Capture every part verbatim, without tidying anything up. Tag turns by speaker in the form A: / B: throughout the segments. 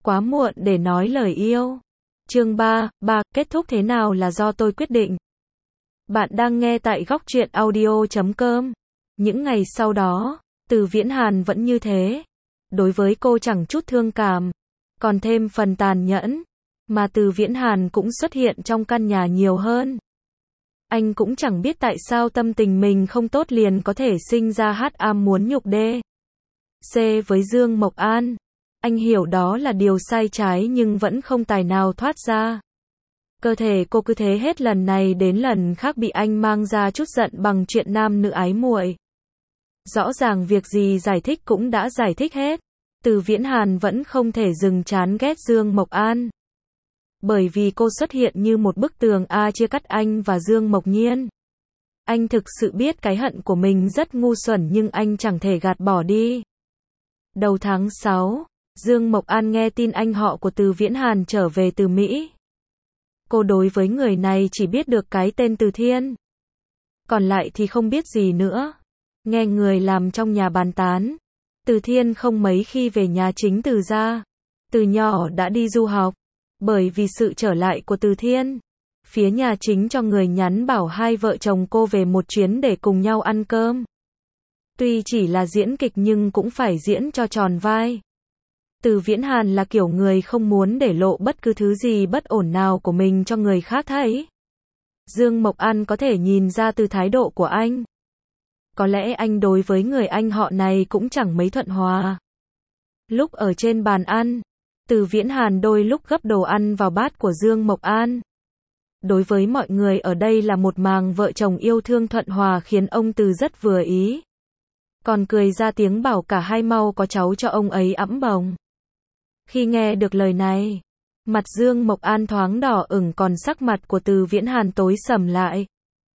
A: quá muộn để nói lời yêu. Chương ba, ba, kết thúc thế nào là do tôi quyết định. Bạn đang nghe tại góc truyện audio chấm com. Những ngày sau đó, Từ Viễn Hàn vẫn như thế. Đối với cô chẳng chút thương cảm, còn thêm phần tàn nhẫn. Mà Từ Viễn Hàn cũng xuất hiện trong căn nhà nhiều hơn. Anh cũng chẳng biết tại sao tâm tình mình không tốt liền có thể sinh ra hát am muốn nhục đê. C với Dương Mộc An. Anh hiểu đó là điều sai trái nhưng vẫn không tài nào thoát ra. Cơ thể cô cứ thế hết lần này đến lần khác bị anh mang ra chút giận bằng chuyện nam nữ ái muội. Rõ ràng việc gì giải thích cũng đã giải thích hết. Từ Viễn Hàn vẫn không thể dừng chán ghét Dương Mộc An. Bởi vì cô xuất hiện như một bức tường A chia cắt anh và Dương Mộc Nhiên. Anh thực sự biết cái hận của mình rất ngu xuẩn nhưng anh chẳng thể gạt bỏ đi. Đầu tháng sáu, Dương Mộc An nghe tin anh họ của Từ Viễn Hàn trở về từ Mỹ. Cô đối với người này chỉ biết được cái tên Từ Thiên. Còn lại thì không biết gì nữa. Nghe người làm trong nhà bàn tán. Từ Thiên không mấy khi về nhà chính Từ gia. Từ nhỏ đã đi du học. Bởi vì sự trở lại của Từ Thiên, phía nhà chính cho người nhắn bảo hai vợ chồng cô về một chuyến để cùng nhau ăn cơm. Tuy chỉ là diễn kịch nhưng cũng phải diễn cho tròn vai. Từ Viễn Hàn là kiểu người không muốn để lộ bất cứ thứ gì bất ổn nào của mình cho người khác thấy. Dương Mộc An có thể nhìn ra từ thái độ của anh. Có lẽ anh đối với người anh họ này cũng chẳng mấy thuận hòa. Lúc ở trên bàn ăn, Từ Viễn Hàn đôi lúc gấp đồ ăn vào bát của Dương Mộc An. Đối với mọi người ở đây là một màng vợ chồng yêu thương thuận hòa khiến ông Từ rất vừa ý. Còn cười ra tiếng bảo cả hai mau có cháu cho ông ấy ẵm bồng. Khi nghe được lời này, mặt Dương Mộc An thoáng đỏ ửng còn sắc mặt của Từ Viễn Hàn tối sầm lại.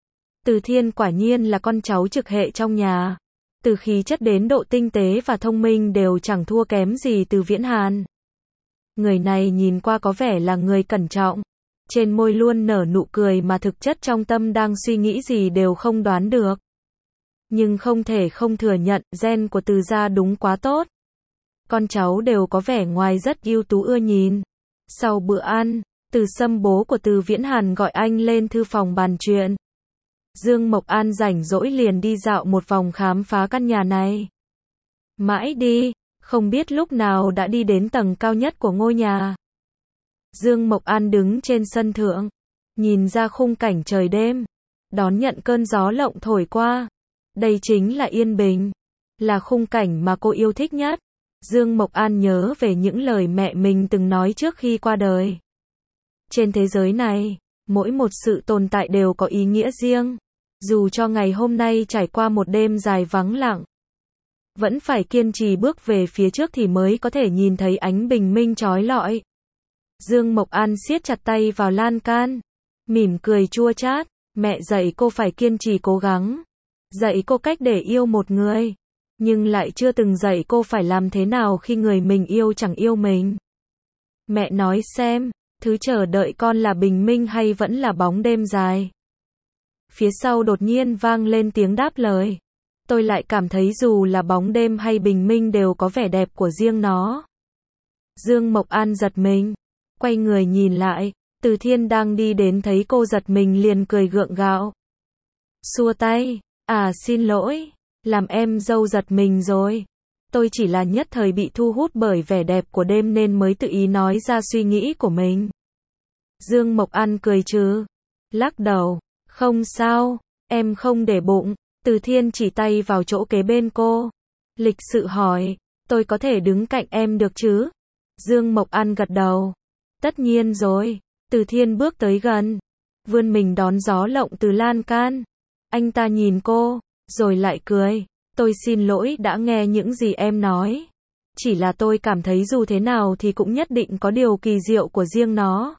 A: Từ Thiên quả nhiên là con cháu trực hệ trong nhà. Từ khí chất đến độ tinh tế và thông minh đều chẳng thua kém gì Từ Viễn Hàn. Người này nhìn qua có vẻ là người cẩn trọng. Trên môi luôn nở nụ cười mà thực chất trong tâm đang suy nghĩ gì đều không đoán được. Nhưng không thể không thừa nhận gen của Từ gia đúng quá tốt. Con cháu đều có vẻ ngoài rất ưu tú ưa nhìn. Sau bữa ăn, Từ Sâm bố của Từ Viễn Hàn gọi anh lên thư phòng bàn chuyện. Dương Mộc An rảnh rỗi liền đi dạo một vòng khám phá căn nhà này. Mãi đi, không biết lúc nào đã đi đến tầng cao nhất của ngôi nhà. Dương Mộc An đứng trên sân thượng, nhìn ra khung cảnh trời đêm, đón nhận cơn gió lộng thổi qua. Đây chính là yên bình, là khung cảnh mà cô yêu thích nhất. Dương Mộc An nhớ về những lời mẹ mình từng nói trước khi qua đời. Trên thế giới này, mỗi một sự tồn tại đều có ý nghĩa riêng. Dù cho ngày hôm nay trải qua một đêm dài vắng lặng, vẫn phải kiên trì bước về phía trước thì mới có thể nhìn thấy ánh bình minh chói lọi. Dương Mộc An siết chặt tay vào lan can, mỉm cười chua chát. Mẹ dạy cô phải kiên trì cố gắng, dạy cô cách để yêu một người, nhưng lại chưa từng dạy cô phải làm thế nào khi người mình yêu chẳng yêu mình. Mẹ nói xem, thứ chờ đợi con là bình minh hay vẫn là bóng đêm dài? Phía sau đột nhiên vang lên tiếng đáp lời. Tôi lại cảm thấy dù là bóng đêm hay bình minh đều có vẻ đẹp của riêng nó. Dương Mộc An giật mình, quay người nhìn lại, Từ Thiên đang đi đến thấy cô giật mình liền cười gượng gạo. Xua tay, à xin lỗi, làm em dâu giật mình rồi. Tôi chỉ là nhất thời bị thu hút bởi vẻ đẹp của đêm nên mới tự ý nói ra suy nghĩ của mình. Dương Mộc An cười trừ, lắc đầu, không sao, em không để bụng. Từ Thiên chỉ tay vào chỗ kế bên cô, lịch sự hỏi, tôi có thể đứng cạnh em được chứ? Dương Mộc An gật đầu, tất nhiên rồi. Từ Thiên bước tới gần, vươn mình đón gió lộng từ lan can. Anh ta nhìn cô, rồi lại cười, tôi xin lỗi đã nghe những gì em nói. Chỉ là tôi cảm thấy dù thế nào thì cũng nhất định có điều kỳ diệu của riêng nó.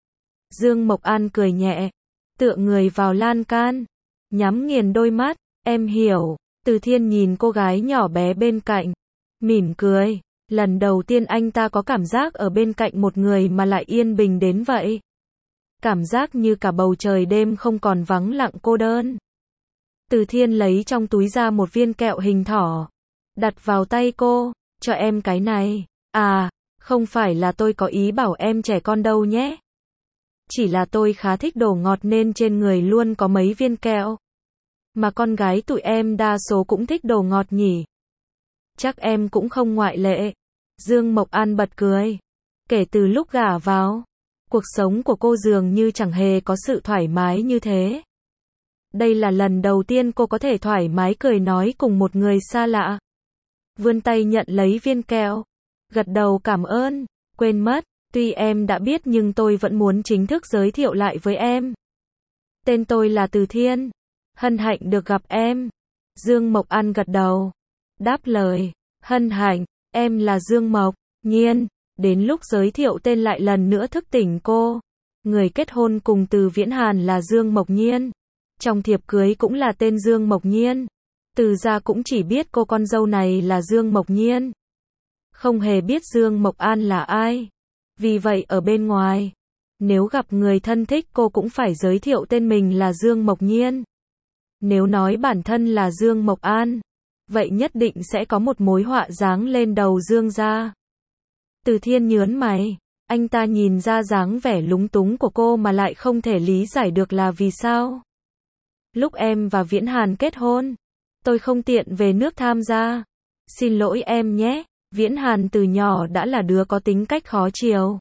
A: Dương Mộc An cười nhẹ, tựa người vào lan can, nhắm nghiền đôi mắt. Em hiểu. Từ Thiên nhìn cô gái nhỏ bé bên cạnh, mỉm cười. Lần đầu tiên anh ta có cảm giác ở bên cạnh một người mà lại yên bình đến vậy. Cảm giác như cả bầu trời đêm không còn vắng lặng cô đơn. Từ Thiên lấy trong túi ra một viên kẹo hình thỏ, đặt vào tay cô, cho em cái này. À, Không phải là tôi có ý bảo em trẻ con đâu nhé. Chỉ là tôi khá thích đồ ngọt nên trên người luôn có mấy viên kẹo. Mà con gái tụi em đa số cũng thích đồ ngọt nhỉ. Chắc em cũng không ngoại lệ. Dương Mộc An bật cười. Kể từ lúc gả vào, cuộc sống của cô dường như chẳng hề có sự thoải mái như thế. Đây là lần đầu tiên cô có thể thoải mái cười nói cùng một người xa lạ. Vươn tay nhận lấy viên kẹo. Gật đầu cảm ơn. Quên mất, tuy em đã biết nhưng tôi vẫn muốn chính thức giới thiệu lại với em. Tên tôi là Từ Thiên. Hân hạnh được gặp em. Dương Mộc An gật đầu. Đáp lời. Hân hạnh, em là Dương Mộc Nhiên. Đến lúc giới thiệu tên lại lần nữa thức tỉnh cô. Người kết hôn cùng Từ Viễn Hàn là Dương Mộc Nhiên. Trong thiệp cưới cũng là tên Dương Mộc Nhiên. Từ gia cũng chỉ biết cô con dâu này là Dương Mộc Nhiên. Không hề biết Dương Mộc An là ai. Vì vậy ở bên ngoài, nếu gặp người thân thích cô cũng phải giới thiệu tên mình là Dương Mộc Nhiên. Nếu nói bản thân là Dương Mộc An, vậy nhất định sẽ có một mối họa giáng lên đầu Dương gia. Từ Thiên nhớn mày, anh ta nhìn ra dáng vẻ lúng túng của cô mà lại không thể lý giải được là vì sao. Lúc em và Viễn Hàn kết hôn, tôi không tiện về nước tham gia. Xin lỗi em nhé, Viễn Hàn từ nhỏ đã là đứa có tính cách khó chiều.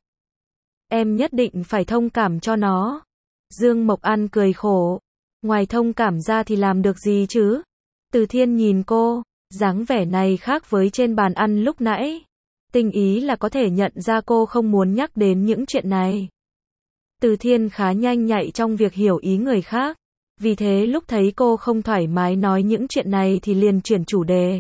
A: Em nhất định phải thông cảm cho nó. Dương Mộc An cười khổ. Ngoài thông cảm ra thì làm được gì chứ? Từ Thiên nhìn cô, dáng vẻ này khác với trên bàn ăn lúc nãy. Tinh ý là có thể nhận ra cô không muốn nhắc đến những chuyện này. Từ Thiên khá nhanh nhạy trong việc hiểu ý người khác. Vì thế lúc thấy cô không thoải mái nói những chuyện này thì liền chuyển chủ đề.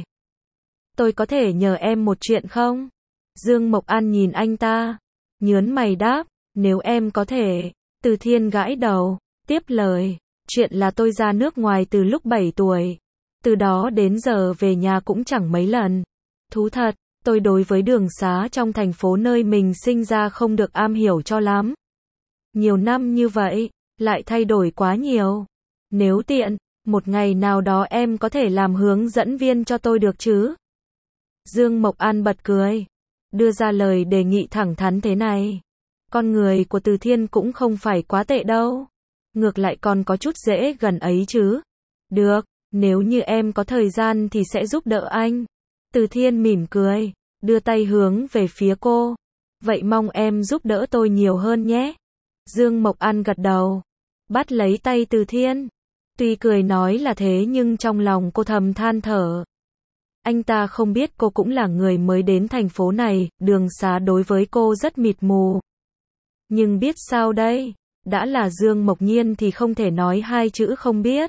A: Tôi có thể nhờ em một chuyện không? Dương Mộc An nhìn anh ta. Nhớn mày đáp. Nếu em có thể. Từ Thiên gãi đầu. Tiếp lời. Chuyện là tôi ra nước ngoài từ lúc bảy tuổi. Từ đó đến giờ về nhà cũng chẳng mấy lần. Thú thật, tôi đối với đường xá trong thành phố nơi mình sinh ra không được am hiểu cho lắm. Nhiều năm như vậy, lại thay đổi quá nhiều. Nếu tiện, một ngày nào đó em có thể làm hướng dẫn viên cho tôi được chứ? Dương Mộc An bật cười. Đưa ra lời đề nghị thẳng thắn thế này. Con người của Từ Thiên cũng không phải quá tệ đâu. Ngược lại còn có chút dễ gần ấy chứ. Được, nếu như em có thời gian thì sẽ giúp đỡ anh. Từ Thiên mỉm cười, đưa tay hướng về phía cô. Vậy mong em giúp đỡ tôi nhiều hơn nhé. Dương Mộc An gật đầu. Bắt lấy tay Từ Thiên. Tuy cười nói là thế nhưng trong lòng cô thầm than thở. Anh ta không biết cô cũng là người mới đến thành phố này, đường xá đối với cô rất mịt mù. Nhưng biết sao đây? Đã là Dương Mộc Nhiên thì không thể nói hai chữ không biết.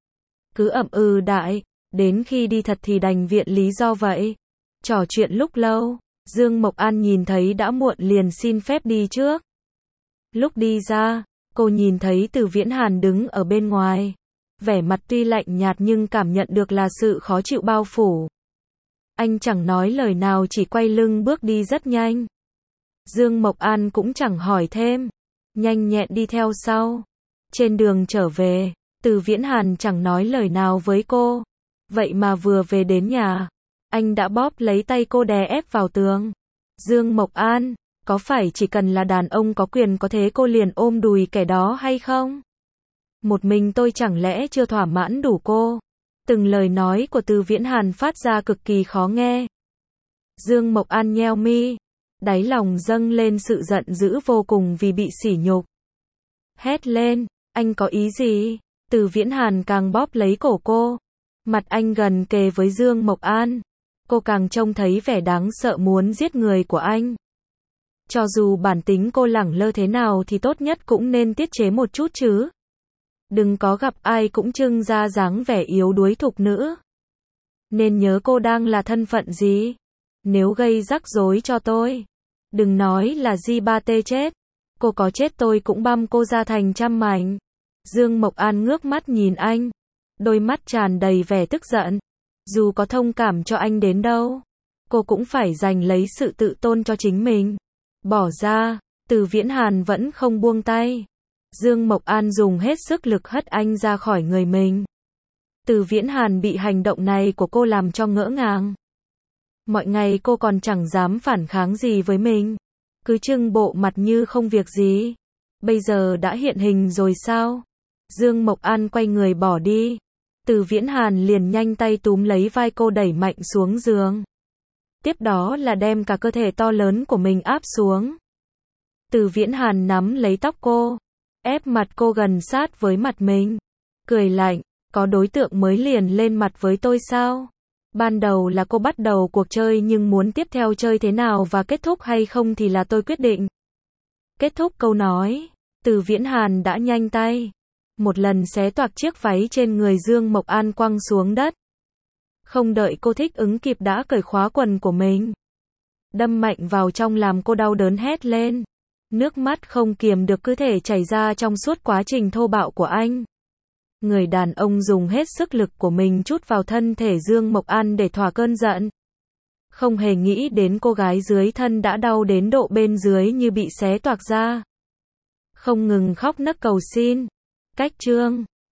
A: Cứ ậm ừ đại, đến khi đi thật thì đành viện lý do vậy. Trò chuyện lúc lâu, Dương Mộc An nhìn thấy đã muộn liền xin phép đi trước. Lúc đi ra, cô nhìn thấy Từ Viễn Hàn đứng ở bên ngoài. Vẻ mặt tuy lạnh nhạt nhưng cảm nhận được là sự khó chịu bao phủ. Anh chẳng nói lời nào chỉ quay lưng bước đi rất nhanh. Dương Mộc An cũng chẳng hỏi thêm. Nhanh nhẹn đi theo sau. Trên đường trở về, Từ Viễn Hàn chẳng nói lời nào với cô. Vậy mà vừa về đến nhà, anh đã bóp lấy tay cô đè ép vào tường. Dương Mộc An, có phải chỉ cần là đàn ông có quyền có thế cô liền ôm đùi kẻ đó hay không? Một mình tôi chẳng lẽ chưa thỏa mãn đủ cô? Từng lời nói của Từ Viễn Hàn phát ra cực kỳ khó nghe. Dương Mộc An nheo mi. Đáy lòng dâng lên sự giận dữ vô cùng vì bị sỉ nhục. Hét lên, anh có ý gì? Từ Viễn Hàn càng bóp lấy cổ cô. Mặt anh gần kề với Dương Mộc An. Cô càng trông thấy vẻ đáng sợ muốn giết người của anh. Cho dù bản tính cô lẳng lơ thế nào thì tốt nhất cũng nên tiết chế một chút chứ. Đừng có gặp ai cũng trưng ra dáng vẻ yếu đuối thục nữ. Nên nhớ cô đang là thân phận gì. Nếu gây rắc rối cho tôi, đừng nói là Di Ba Tê chết. Cô có chết tôi cũng băm cô ra thành trăm mảnh. Dương Mộc An ngước mắt nhìn anh. Đôi mắt tràn đầy vẻ tức giận. Dù có thông cảm cho anh đến đâu, cô cũng phải giành lấy sự tự tôn cho chính mình. Bỏ ra, Từ Viễn Hàn vẫn không buông tay. Dương Mộc An dùng hết sức lực hất anh ra khỏi người mình. Từ Viễn Hàn bị hành động này của cô làm cho ngỡ ngàng. Mọi ngày cô còn chẳng dám phản kháng gì với mình. Cứ trưng bộ mặt như không việc gì. Bây giờ đã hiện hình rồi sao? Dương Mộc An quay người bỏ đi. Từ Viễn Hàn liền nhanh tay túm lấy vai cô đẩy mạnh xuống giường. Tiếp đó là đem cả cơ thể to lớn của mình áp xuống. Từ Viễn Hàn nắm lấy tóc cô, ép mặt cô gần sát với mặt mình. Cười lạnh, có đối tượng mới liền lên mặt với tôi sao? Ban đầu là cô bắt đầu cuộc chơi nhưng muốn tiếp theo chơi thế nào và kết thúc hay không thì là tôi quyết định. Kết thúc câu nói, Từ Viễn Hàn đã nhanh tay. Một lần xé toạc chiếc váy trên người Dương Mộc An quăng xuống đất. Không đợi cô thích ứng kịp đã cởi khóa quần của mình. Đâm mạnh vào trong làm cô đau đớn hét lên. Nước mắt không kiềm được cứ thể chảy ra trong suốt quá trình thô bạo của anh. Người đàn ông dùng hết sức lực của mình trút vào thân thể Dương Mộc An để thỏa cơn giận. Không hề nghĩ đến cô gái dưới thân đã đau đến độ bên dưới như bị xé toạc ra. Không ngừng khóc nấc cầu xin. Cách chương